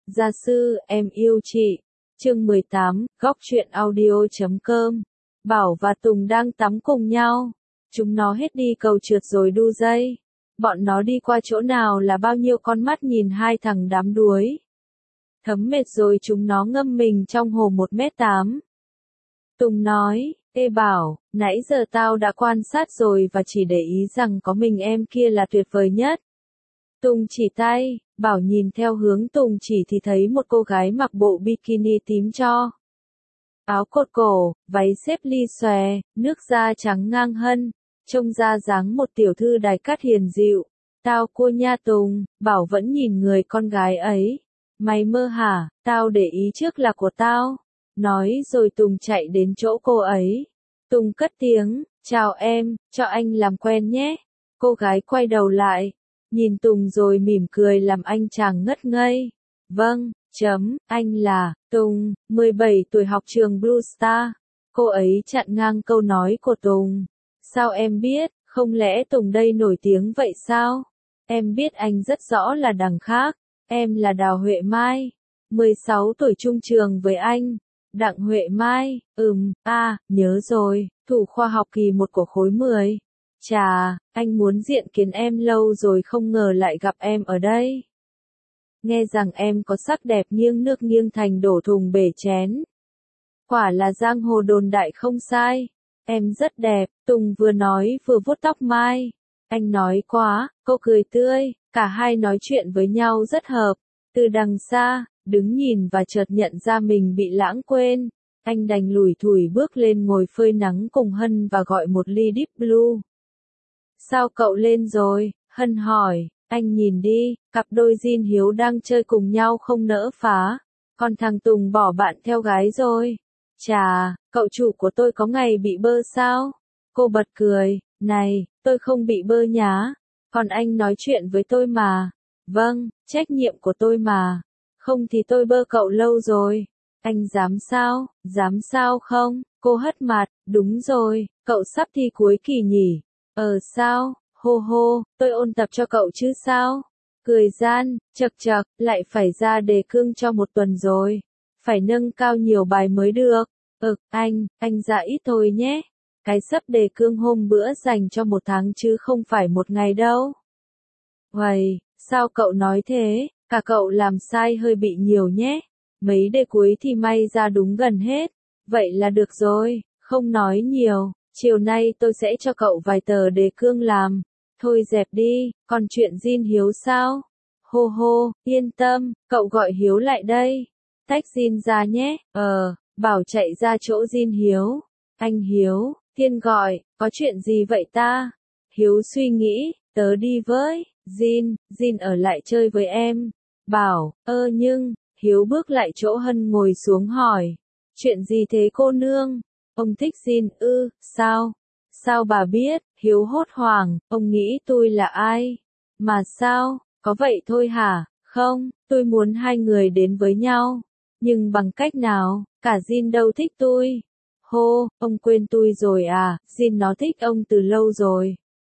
Gia sư, em yêu chị. Chương 18, góc truyện audio.com. Bảo và Tùng đang tắm cùng nhau. Chúng nó hết đi cầu trượt rồi đu dây. Bọn nó đi qua chỗ nào là bao nhiêu con mắt nhìn hai thằng đám đuối. Thấm mệt rồi chúng nó ngâm mình trong hồ 1m8. Tùng nói, ê Bảo, nãy giờ tao đã quan sát rồi và chỉ để ý rằng có mình em kia là tuyệt vời nhất. Tùng chỉ tay, Bảo nhìn theo hướng Tùng chỉ thì thấy một cô gái mặc bộ bikini tím cho. Áo cột cổ, váy xếp ly xòe, nước da trắng ngang hân, trông ra dáng một tiểu thư đài cát hiền dịu. Tao cua nha Tùng, Bảo vẫn nhìn người con gái ấy. Mày mơ hả, tao để ý trước là của tao. Nói rồi Tùng chạy đến chỗ cô ấy. Tùng cất tiếng, chào em, cho anh làm quen nhé. Cô gái quay đầu lại, nhìn Tùng rồi mỉm cười làm anh chàng ngất ngây. Vâng, anh là Tùng, 17 tuổi học trường Blue Star. Cô ấy chặn ngang câu nói của Tùng. Sao em biết, không lẽ Tùng đây nổi tiếng vậy sao? Em biết anh rất rõ là đằng khác. Em là Đào Huệ Mai, 16 tuổi chung trường với anh. Đặng Huệ Mai, nhớ rồi, thủ khoa học kỳ 1 của khối 10. Chà, anh muốn diện kiến em lâu rồi không ngờ lại gặp em ở đây. Nghe rằng em có sắc đẹp nghiêng nước nghiêng thành đổ thùng bể chén. Quả là giang hồ đồn đại không sai. Em rất đẹp, Tùng vừa nói vừa vuốt tóc Mai. Anh nói quá, cô cười tươi, cả hai nói chuyện với nhau rất hợp. Từ đằng xa, đứng nhìn và chợt nhận ra mình bị lãng quên. Anh đành lủi thủi bước lên ngồi phơi nắng cùng Hân và gọi một ly Deep Blue. Sao cậu lên rồi? Hân hỏi. Anh nhìn đi, cặp đôi Jin Hiếu đang chơi cùng nhau không nỡ phá. Còn thằng Tùng bỏ bạn theo gái rồi. Chà, cậu chủ của tôi có ngày bị bơ sao? Cô bật cười. Này, tôi không bị bơ nhá. Còn anh nói chuyện với tôi mà. Vâng, trách nhiệm của tôi mà. Không thì tôi bơ cậu lâu rồi. Anh dám sao? Dám sao không? Cô hất mặt. Đúng rồi, cậu sắp thi cuối kỳ nhỉ? Sao? Hô hô, tôi ôn tập cho cậu chứ sao? Cười gian, chật chật, lại phải ra đề cương cho 1 tuần rồi. Phải nâng cao nhiều bài mới được. Anh ra ít thôi nhé. Cái sấp đề cương hôm bữa dành cho 1 tháng chứ không phải 1 ngày đâu. Uầy, sao cậu nói thế? Cả cậu làm sai hơi bị nhiều nhé. Mấy đề cuối thì may ra đúng gần hết. Vậy là được rồi, không nói nhiều. Chiều nay tôi sẽ cho cậu vài tờ đề cương làm. Thôi dẹp đi, còn chuyện Jin Hiếu sao? Hô hô, yên tâm, cậu gọi Hiếu lại đây. Tách Jin ra nhé. Bảo chạy ra chỗ Jin Hiếu. Anh Hiếu, Thiên gọi, có chuyện gì vậy ta? Hiếu suy nghĩ, tớ đi với. Jin ở lại chơi với em. Bảo, nhưng, Hiếu bước lại chỗ Hân ngồi xuống hỏi. Chuyện gì thế cô nương? Ông thích Jin sao? Sao bà biết? Hiếu hốt hoảng, ông nghĩ tôi là ai? Mà sao? Có vậy thôi hả? Không, tôi muốn hai người đến với nhau. Nhưng bằng cách nào? Cả Jin đâu thích tôi. Hô, ông quên tôi rồi à? Jin nó thích ông từ lâu rồi.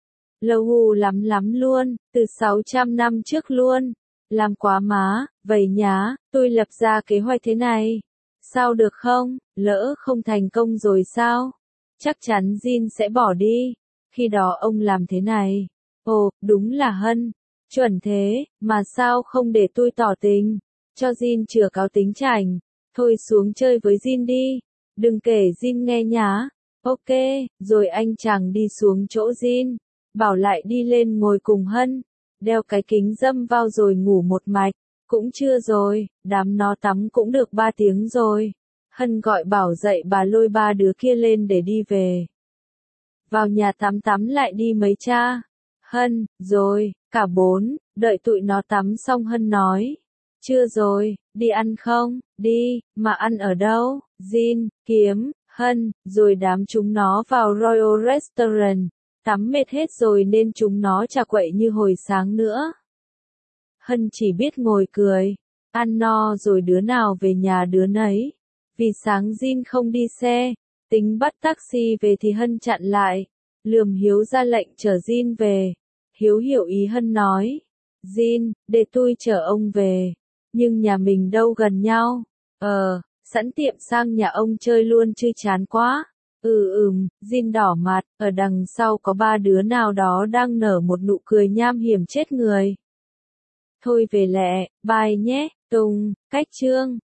Lâu lắm luôn, từ 600 năm trước luôn. Làm quá má, vậy nhá, tôi lập ra kế hoạch thế này. Sao được không? Lỡ không thành công rồi sao? Chắc chắn Jin sẽ bỏ đi. Khi đó ông làm thế này. Ồ, đúng là Hân. Chuẩn thế, mà sao không để tôi tỏ tình? Cho Jin chừa cáo tính chảnh. Thôi xuống chơi với Jin đi. Đừng kể Jin nghe nhá. Ok, rồi anh chàng đi xuống chỗ Jin. Bảo lại đi lên ngồi cùng Hân. Đeo cái kính râm vào rồi ngủ một mạch. Cũng chưa rồi, đám nó tắm cũng được 3 tiếng rồi. Hân gọi Bảo dậy bà lôi 3 đứa kia lên để đi về. Vào nhà tắm lại đi mấy cha. Hân, rồi, cả 4, đợi tụi nó tắm xong Hân nói. Chưa rồi, đi ăn không? Đi, mà ăn ở đâu? Jin, kiếm, Hân, rồi đám chúng nó vào Royal Restaurant. Tắm mệt hết rồi nên chúng nó chả quậy như hồi sáng nữa. Hân chỉ biết ngồi cười. Ăn no rồi đứa nào về nhà đứa nấy. Vì sáng Jin không đi xe, tính bắt taxi về thì Hân chặn lại. Lườm Hiếu ra lệnh chở Jin về. Hiếu hiểu ý Hân nói. Jin, để tôi chở ông về. Nhưng nhà mình đâu gần nhau. Sẵn tiệm sang nhà ông chơi luôn chứ chán quá. Jin đỏ mặt, ở đằng sau có 3 đứa nào đó đang nở một nụ cười nham hiểm chết người. Thôi về lẹ, bye nhé, Tùng, cách Trương.